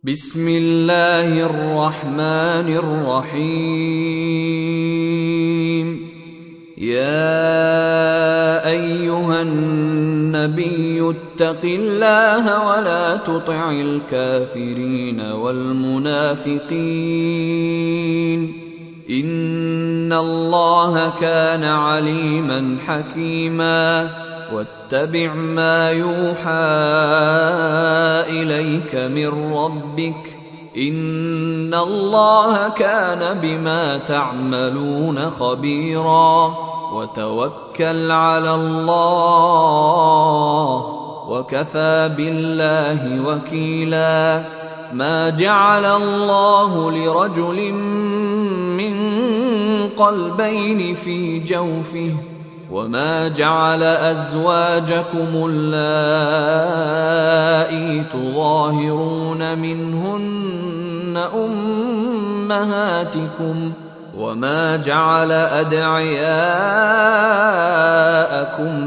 بسم الله الرحمن الرحيم. يا أيها النبي اتق الله ولا تطع الكافرين والمنافقين إن الله كان عليما حكيما. واتبع ما يوحى إليك من ربك إن الله كان بما تعملون خبيرا. وتوكل على الله وكفى بالله وكيلا. ما جعل الله لرجل من قلبين في جوفه وما جعل أزواجكم اللائي تظاهرون منهن أمهاتكم وما جعل أدعياءكم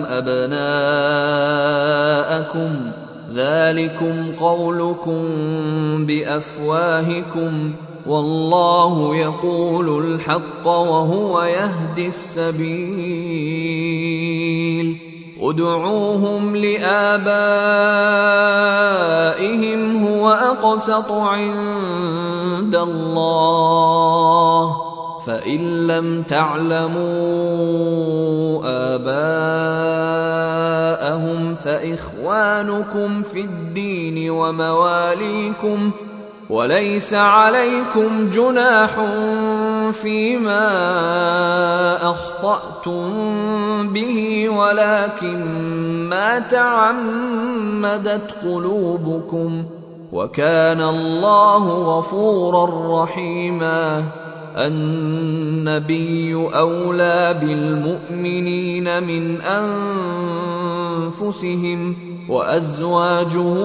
أبناءكم ذلكم قولكم بأفواهكم والله يقول الحق وهو يهدي السبيل. ادعوهم لآبائهم هو أقسط عند الله فإن لم تعلموا آباءهم فإخوانكم في الدين ومواليكم وليس عليكم جناح فيما أخطأتم به ولكن ما تعمدت قلوبكم وكان الله غفورا رحيما. النبي أولى بالمؤمنين من أنفسهم وأزواجه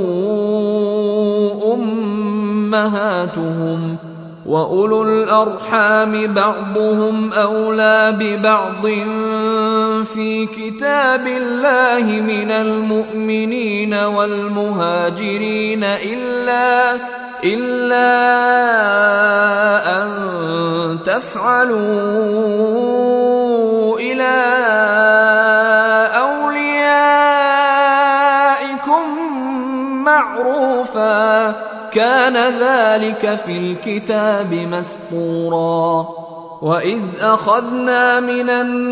أمهاتهم وأولو الأرحام بعضهم أولى ببعض في كتاب الله من المؤمنين والمهاجرين إلا أن تفعلوا إلى أوليائكم معروفا كان ذلك في الكتاب مسطورا. وإذ أخذنا من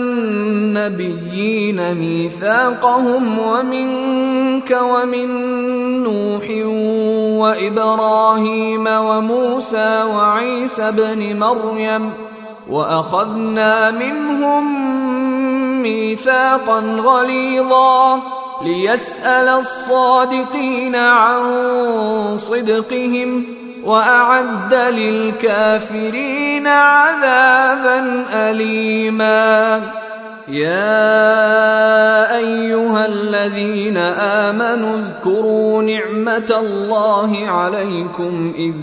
النبيين ميثاقهم ومنك ومن نوح وإبراهيم وموسى وعيسى بن مريم وأخذنا منهم ميثاقا غليظا ليسأل الصادقين عن صدقهم وأعد للكافرين عذابا أليما. يا أيها الذين آمنوا اذكروا نعمة الله عليكم إذ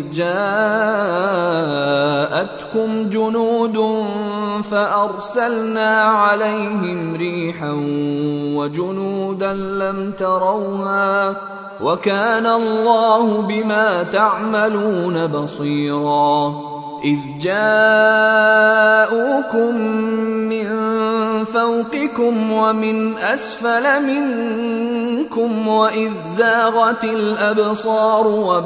جاءتكم جنود فأرسلنا عليهم ريحا وجنودا لم تروها وكان الله بما تعملون بصيرا. إذ جاءوكم من فوقكم ومن أسفل منكم وإذ زاغت الأبصار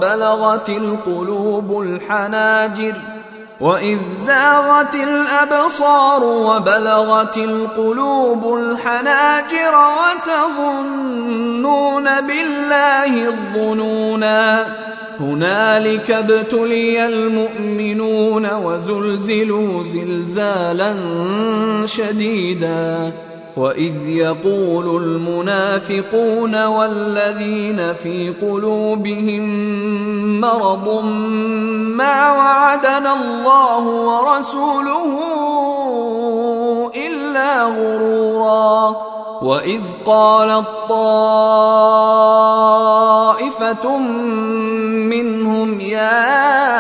وبلغت القلوب الحناجر وتظنون بالله الظنونا. هنالك ابتلي المؤمنون وزلزلوا زلزالا شديدا. وإذ يقول المنافقون والذين في قلوبهم مرض ما وعدنا الله ورسوله إلا غرورا. وإذ قالت طائفة منهم يا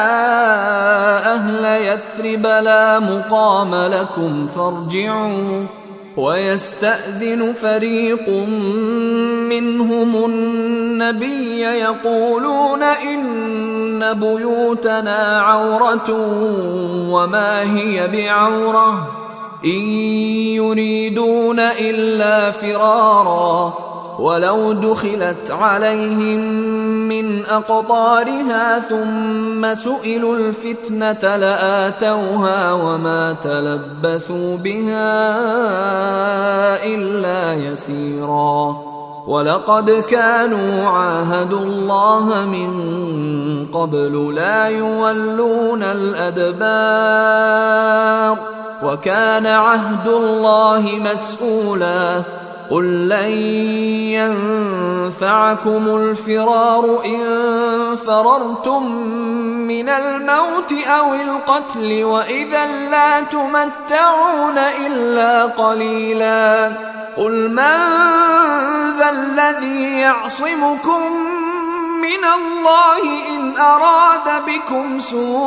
أهل يثرب لا مقام لكم فارجعوا ويستأذن فريق منهم النبي يقولون إن بيوتنا عورة وما هي بعورة إن يريدون إلا فرارا ولو دخلت عليهم من أقطارها ثم سئلوا الفتنة لآتوها وما تلبثوا بها إلا يسيرا ولقد كانوا عاهدوا الله من قبل لا يولون الأدبار وكان عهد الله مسؤولا قل لن ينفعكم الفرار إن فررتم من الموت أو القتل وإذا لا تمتعون إلا قليلا قل من ذا الذي يعصمكم من الله إن أراد بكم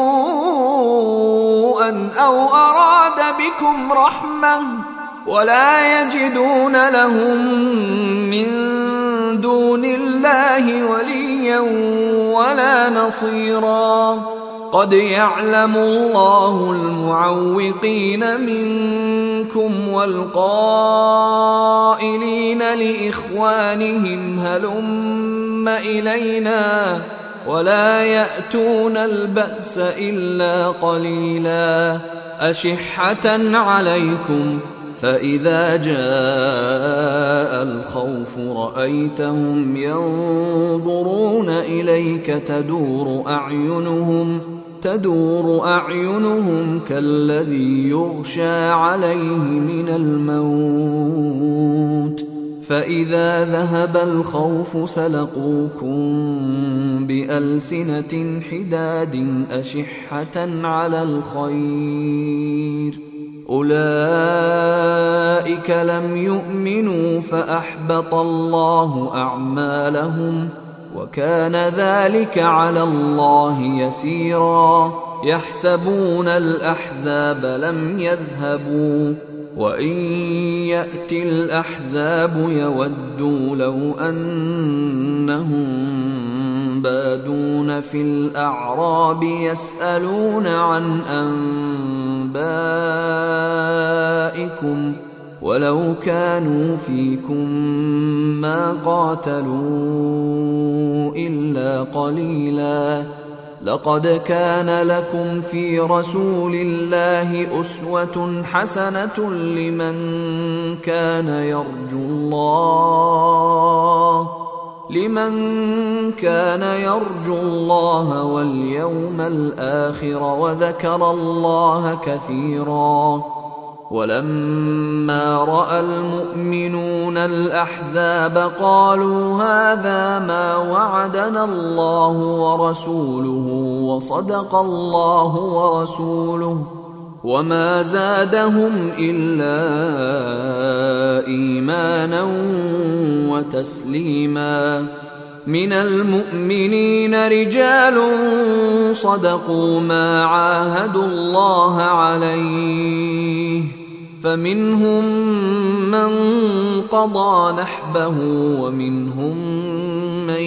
سوءا أو أراد بكم رحمة ولا يجدون لهم من دون الله وليا ولا نصيرا قد يعلم الله المعوقين منكم والقائلين لإخوانهم هلم إلينا ولا يأتون البأس إلا قليلا أشحة عليكم فإذا جاء الخوف رأيتهم ينظرون إليك تدور أعينهم كالذي يغشى عليه من الموت فإذا ذهب الخوف سلقوكم بألسنة حداد أشحة على الخير أولئك لم يؤمنوا فأحبط الله أعمالهم وكان ذلك على الله يسيرا يحسبون الأحزاب لم يذهبوا وإن يأتي الأحزاب يودوا لو أنهم بادون في الأعراب يسألون عن أنبائكم ولو كانوا فيكم ما قاتلوا إلا قليلا لقد كان لكم في رسول الله أسوة حسنة لمن كان يرجو الله واليوم الآخر وذكر الله كثيرا ولما رأى المؤمنون الأحزاب قالوا هذا ما وعدنا الله ورسوله وصدق الله ورسوله وما زادهم إلا إيمانا وتسليما من المؤمنين رجال صدقوا ما عاهدوا الله عليه فمنهم من قضى نحبه ومنهم من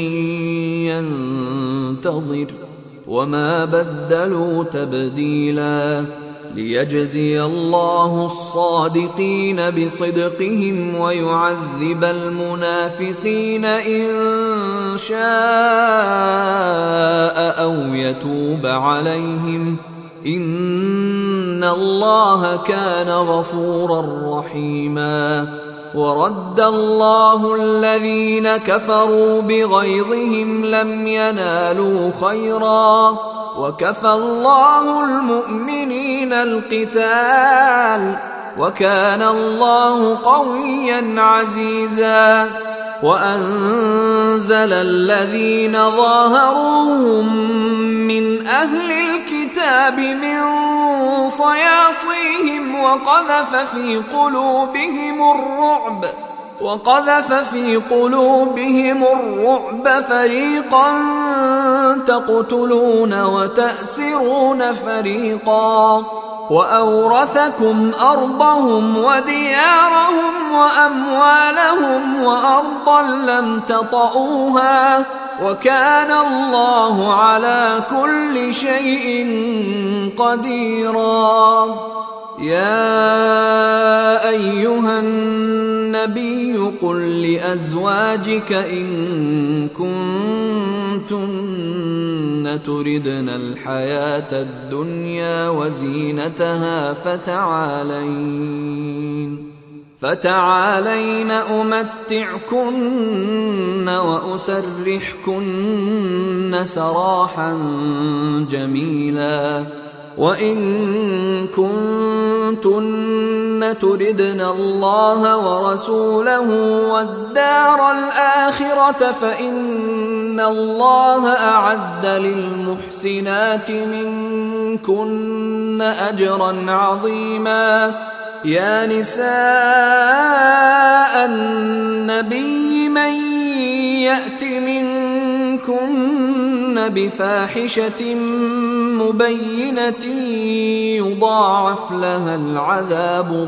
ينتظر وما بدلوا تبديلا ليجزي الله الصادقين بصدقهم ويعذب المنافقين إن شاء أو يتوب عليهم إن الله كان غفورا رحيما ورد الله الذين كفروا بغيظهم لم ينالوا خيرا وكفى الله المؤمنين القتال وكان الله قويا عزيزا وأنزل الذين ظاهروهم من أهل الكتاب من صياصيهم وقذف في قلوبهم الرعب فريقا تقتلون وتأسرون فريقا وأورثكم أرضهم وديارهم وأموالهم وأرضا لم تطئوها وكان الله على كل شيء قديرا. يا أيها النبي قل لأزواجك إن كنتن تردن الحياة الدنيا وزينتها فتعالين أمتعكن وأسرحكن سراحا جميلا. وإن كنتن تردن الله ورسوله والدار الآخرة فإن الله أعد للمحسنات منكن أجرا عظيما. يا نساء النبي من يأت منكن بفاحشة مبينة يضاعف لها العذاب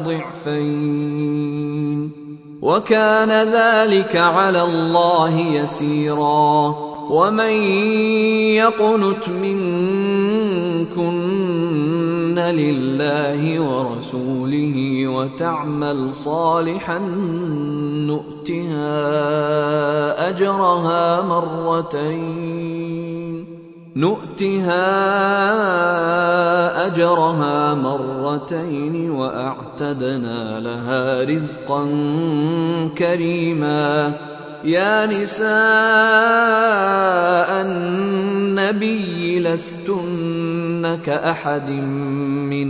ضعفين وكان ذلك على الله يسيرا. ومن يقنت منكن لله ورسوله وتعمل صالحا نؤتها أجرها مرتين وأعتدنا لها رزقا كريما. يا نساء النبي لستن كأحد من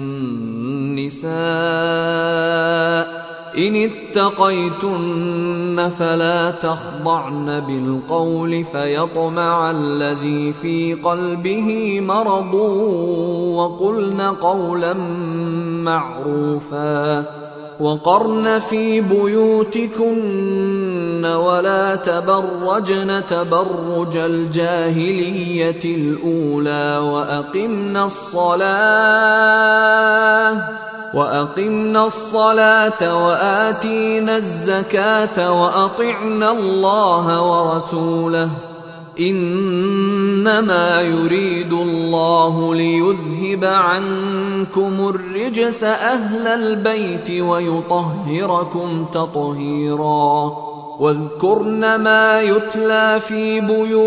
النساء إن اتقيتن فلا تخضعن بالقول فيطمع الذي في قلبه مرض وقلن قولا معروفا. وقرن في بيوتكن ولا تبرجن تبرج الجاهلية الأولى وأقمنا الصلاة وآتينا الزكاة وأطعنا الله ورسوله إنما يريد الله ليذهب عنكم الرجس أهل البيت ويطهركم تطهيرا. واذكرن ما يتلى في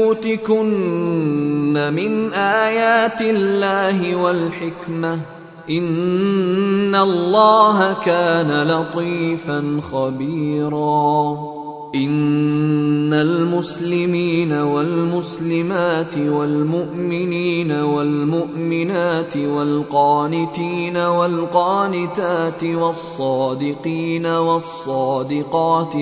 بيوتكن من آيات الله والحكمة إن الله كان لطيفا خبيرا. إن المسلمين والمسلمات والمؤمنين والمؤمنات والقانتين والقانتات والصادقين والصادقات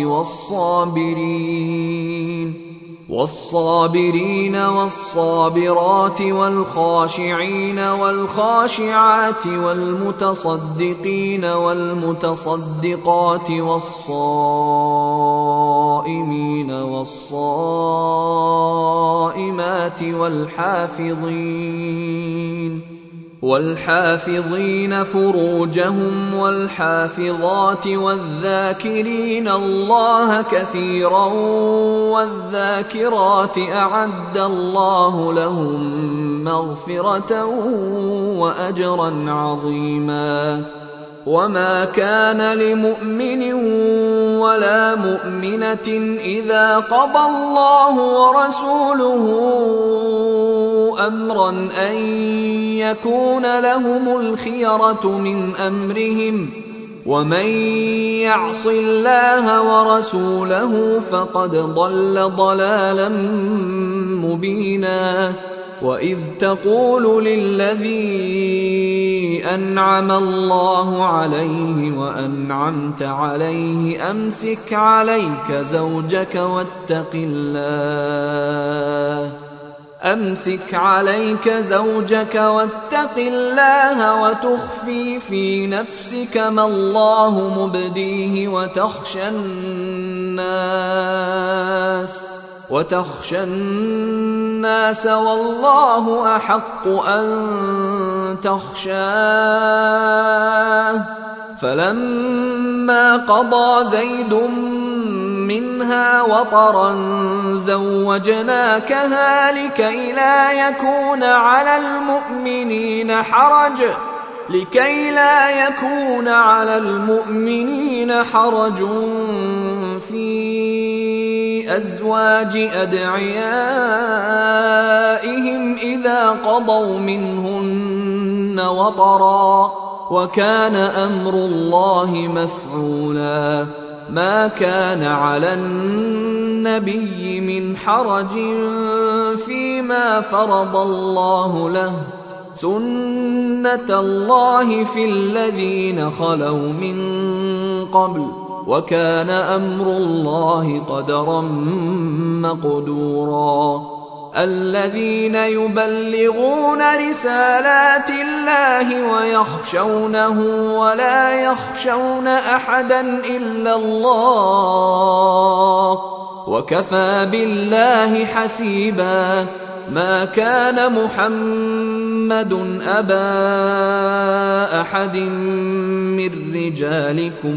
والصابرين والصابرات والخاشعين والخاشعات والمتصدقين والمتصدقات والصائمين والصائمات والحافظين فروجهم والحافظات والذاكرين الله كثيرا والذاكرات أعد الله لهم مغفرة وأجرا عظيما. وما كان لمؤمن ولا مؤمنة إذا قضى الله ورسوله أمرا أن يكون لهم الخيرة من أمرهم ومن يعص الله ورسوله فقد ضل ضلالا مبينا. وإذ تقول للذي أنعم الله عليه وأنعمت عليه أمسك عليك زوجك واتق الله وتخفي في نفسك ما وتخشى الناس والله أحق أن تخشاه. فلما قضى زيد منها وطرا زوجناكها لكي لا يكون على المؤمنين حرج في أزواج أدعيائهم إذا قضوا منهن وطرا، وكان أمر الله مفعولا. ما كان على النبي من حرج فيما فرض الله له، سنة الله في الذين خلوا من قبل، وكان أمر الله قدرا مقدورا. الذين يبلغون رسالات الله ويخشونه ولا يخشون أحدا إلا الله، وكفى بالله حسيبا. ما كان محمد أبا أحد من رجالكم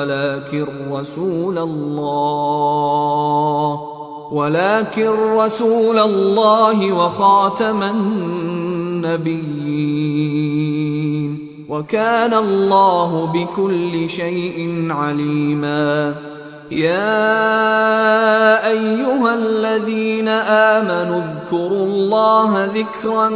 ولكن رسول الله وخاتم النبيين، وكان الله بكل شيء عليما. يا أيها الذين آمنوا اذكروا الله ذكرا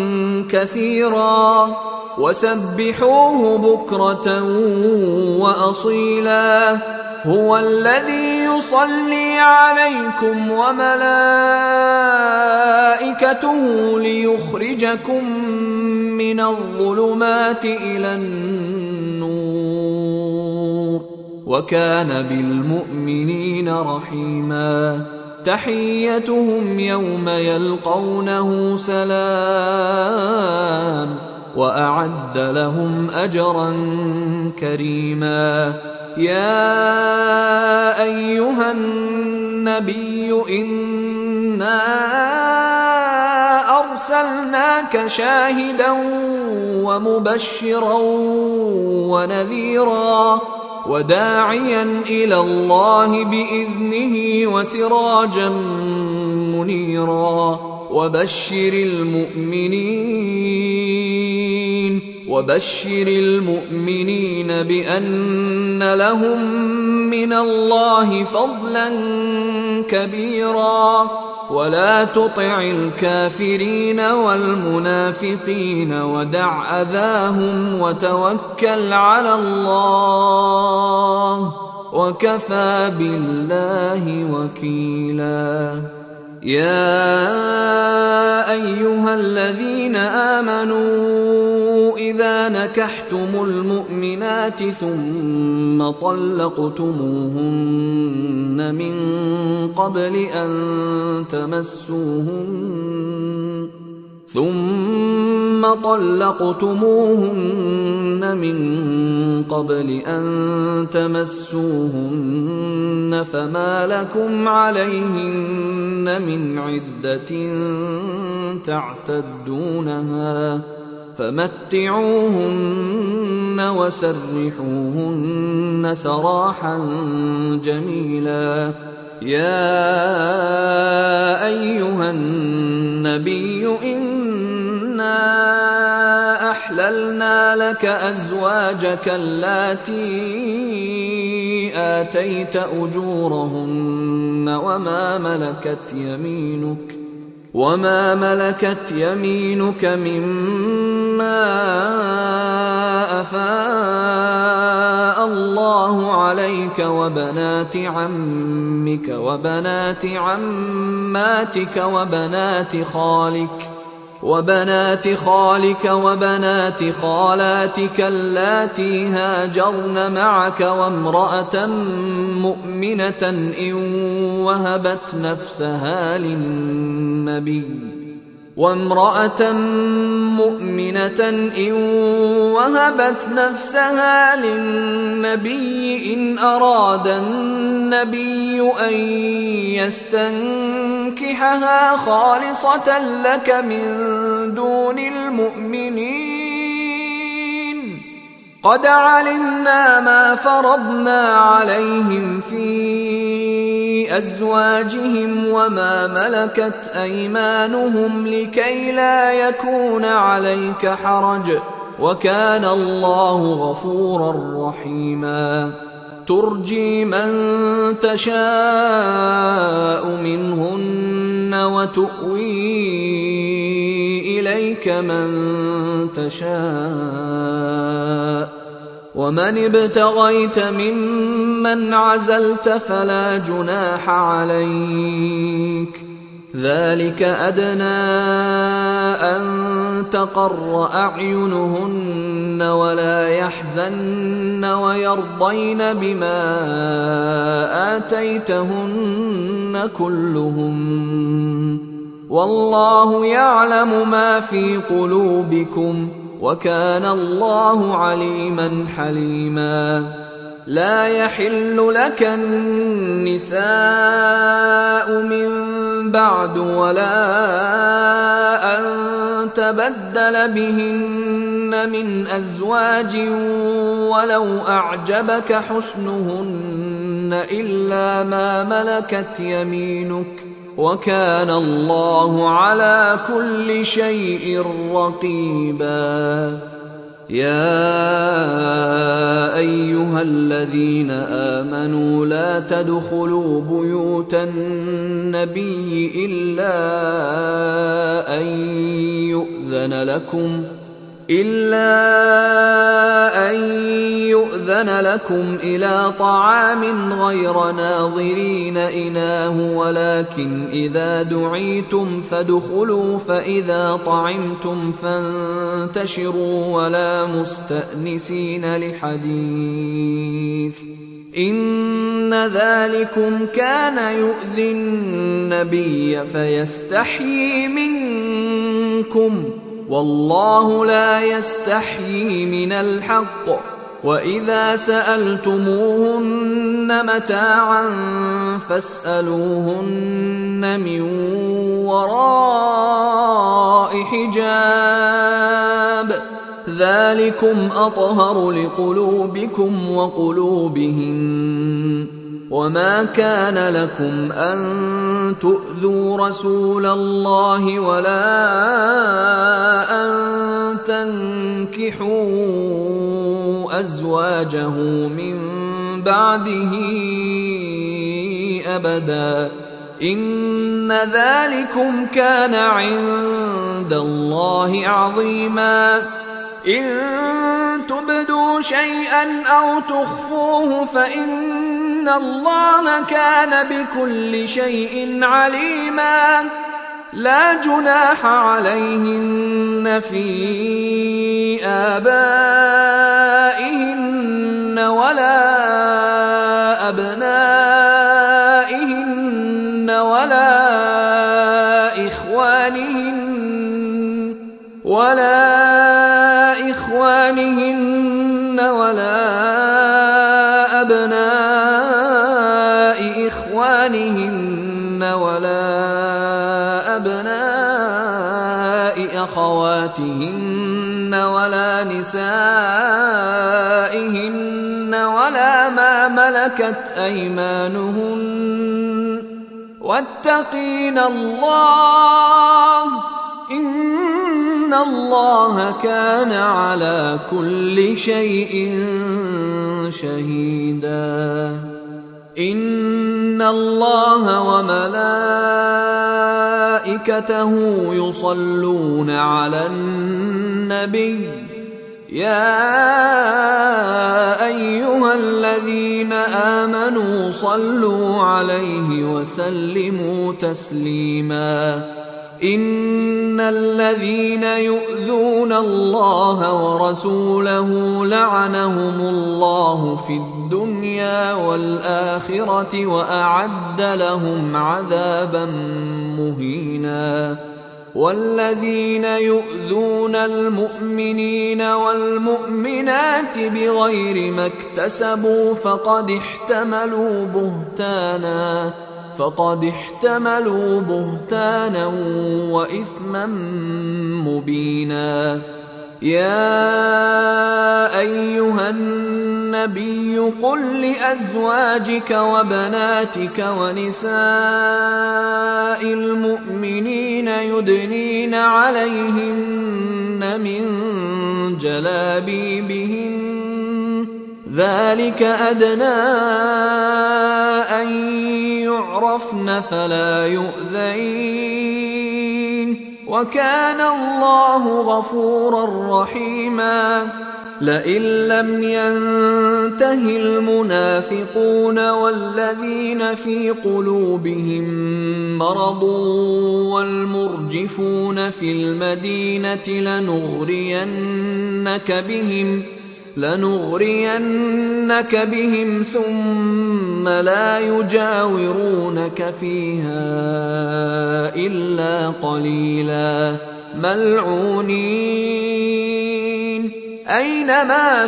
كثيرا وسبحوه بكرة وأصيلا. هو الذي يصلي عليكم وملائكته ليخرجكم من الظلمات إلى النور، وكان بالمؤمنين رحيما. تحيتهم يوم يلقونه سلام، وأعد لهم أجرا كريما. يا أيها النبي إنا أرسلناك شاهدا ومبشرا ونذيرا وداعيا إلى الله بإذنه وسراجا منيرا. وبشر المؤمنين بأن لهم من الله فضلا كبيرا. ولا تطع الكافرين والمنافقين ودع أذاهم وتوكل على الله، وكفى بالله وكيلا. يا أيها الذين آمنوا إذا نكحتم المؤمنات ثم طلقتموهن من قبل أن تمسوهن فما لكم عليهن من عدة تعتدونها، فمتعوهن وسرحوهن سراحا جميلا. يا أيها النبي إنا أحللنا لك أزواجك اللاتي آتيت أجورهن وما ملكت يمينك مما أفاء الله عليك، وبنات عمك وبنات عماتك وبنات خالك وبنات خالاتك اللاتي هاجرن معك، وامرأة مؤمنة إن وهبت نفسها للنبي وامرأة مؤمنة إن وهبت نفسها للنبي إن أراد النبي أن يستنكحها خالصة لك من دون المؤمنين قد علمنا ما فرضنا عليهم في أزواجهم وما ملكت أيمانهم لكي لا يكون عليك حرج وكان الله غفورا رحيما ترجي من تشاء منهن وتؤوي إليك من تشاء ومن ابتغيت ممن عزلت فلا جناح عليك ذلك أدنى أن تقر أعينهن ولا يحزن ويرضين بما آتيتهن كلهم والله يعلم ما في قلوبكم وكان الله عليما حليما لا يحل لك النساء من بعد ولا أن تبدل بهن من أزواج ولو أعجبك حسنهن إلا ما ملكت يمينك وكان الله على كل شيء رقيبا يا أيها الذين آمنوا لا تدخلوا بيوت النبي إلا أن يؤذن لكم إلى طعام غير ناظرين إناه ولكن إذا دعيتم فادخلوا فإذا طعمتم فانتشروا ولا مستأنسين لحديث إن ذلكم كان يؤذي النبي فيستحيي منكم والله لا يستحيي من الحق وإذا سألتموهن متاعا فاسألوهن من وراء حجاب ذلكم أطهر لقلوبكم وقلوبهن وما كان لكم أن تؤذوا رسول الله ولا أن تنكحوا أزواجه من بعده أبدا إن ذلكم كان عند الله عظيما إن تبدوا شيئا أو تخفوه فإن الله كان بكل شيء عليما لا جناح عليهن في آبائهن ولا أبنائهن ولا إخوانهن ولا أبناء إخوانهن ولا أبناء أخواتهن ولا نسائهن ولا ما ملكت أيمانهن واتقين الله إن الله كان على كل شيء شهيدا إن الله وملائكته يصلون على النبي يا أيها الذين آمنوا صلوا عليه وسلموا تسليما إن الذين يؤذون الله ورسوله لعنهم الله في الدنيا والآخرة وأعد لهم عذابا مهينا والذين يؤذون المؤمنين والمؤمنات بغير ما اكتسبوا فقد احتملوا بهتانا وإثما مبينا. يا أيها النبي قل لأزواجك وبناتك ونساء المؤمنين يدنين عليهن من جلابيبهن ذلك أدنى أن يعرفن فلا يؤذين وكان الله غفورا رحيما. لئن لم ينته المنافقون والذين في قلوبهم مرض والمرجفون في المدينة لنغرينك بهم ثم لا يجاورونك فيها إلا قليلا ملعونين أينما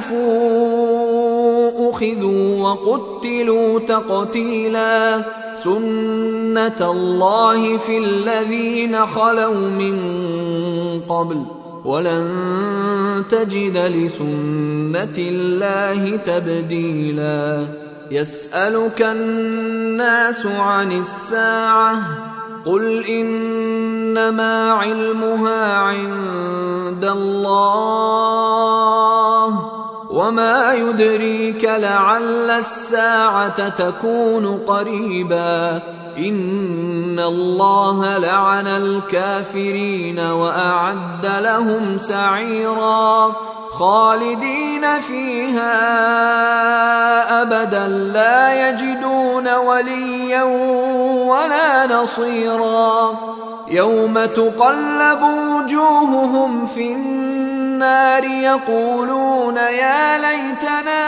ثقفوا أخذوا وقتلوا تقتيلا. سنة الله في الذين خلوا من قبل ولن تجد لسنة الله تبديلا. يسألك الناس عن الساعة قل إنما علمها عند الله وما يدريك لعل الساعة تكون قريبا. إن الله لعن الكافرين وأعد لهم سعيرا خالدين فيها أبدا لا يجدون وليا ولا نصيرا. يوم تقلب وجوههم في النار يقولون يا ليتنا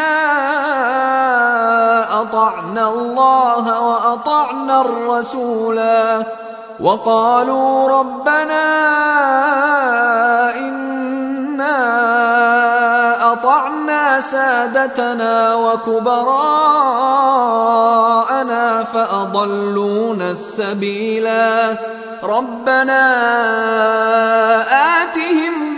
أطعنا الله وأطعنا الرسولا وقالوا ربنا إنا أطعنا سادتنا وكبراءنا فأضلونا السبيلا. ربنا آتهم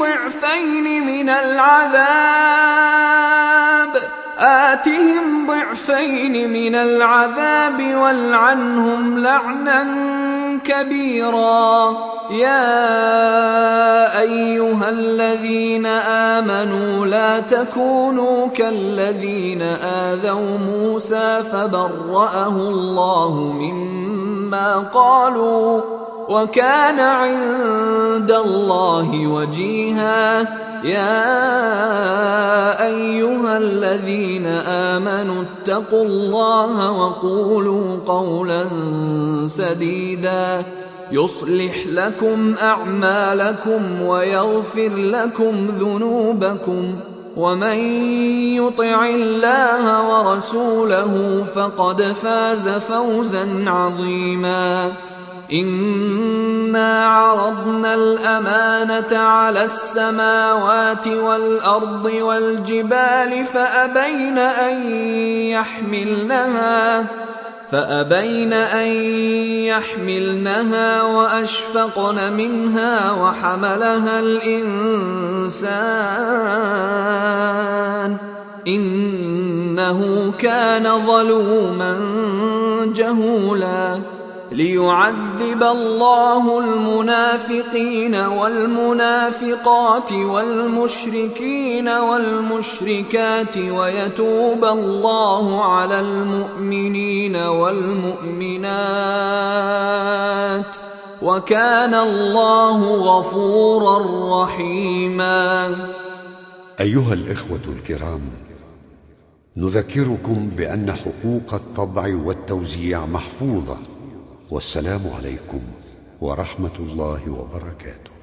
ضعفين من العذاب والعنهم لعنا كبيرا. يا أيها الذين آمنوا لا تكونوا كالذين آذوا موسى فبرأه الله مما قالوا وكان عند الله وجيها. يا أيها الذين آمنوا اتقوا الله وقولوا قولا سديدا يصلح لكم أعمالكم ويغفر لكم ذنوبكم ومن يطع الله ورسوله فقد فاز فوزا عظيما. إنا عرضنا الأمانة على السماوات والأرض والجبال فأبين أن يحملنها وأشفقن منها وحملها الإنسان إنه كان ظلوما جهولا. ليعذب الله المنافقين والمنافقات والمشركين والمشركات ويتوب الله على المؤمنين والمؤمنات وكان الله غفورا رحيما. أيها الإخوة الكرام، نذكركم بأن حقوق الطبع والتوزيع محفوظة. والسلام عليكم ورحمة الله وبركاته.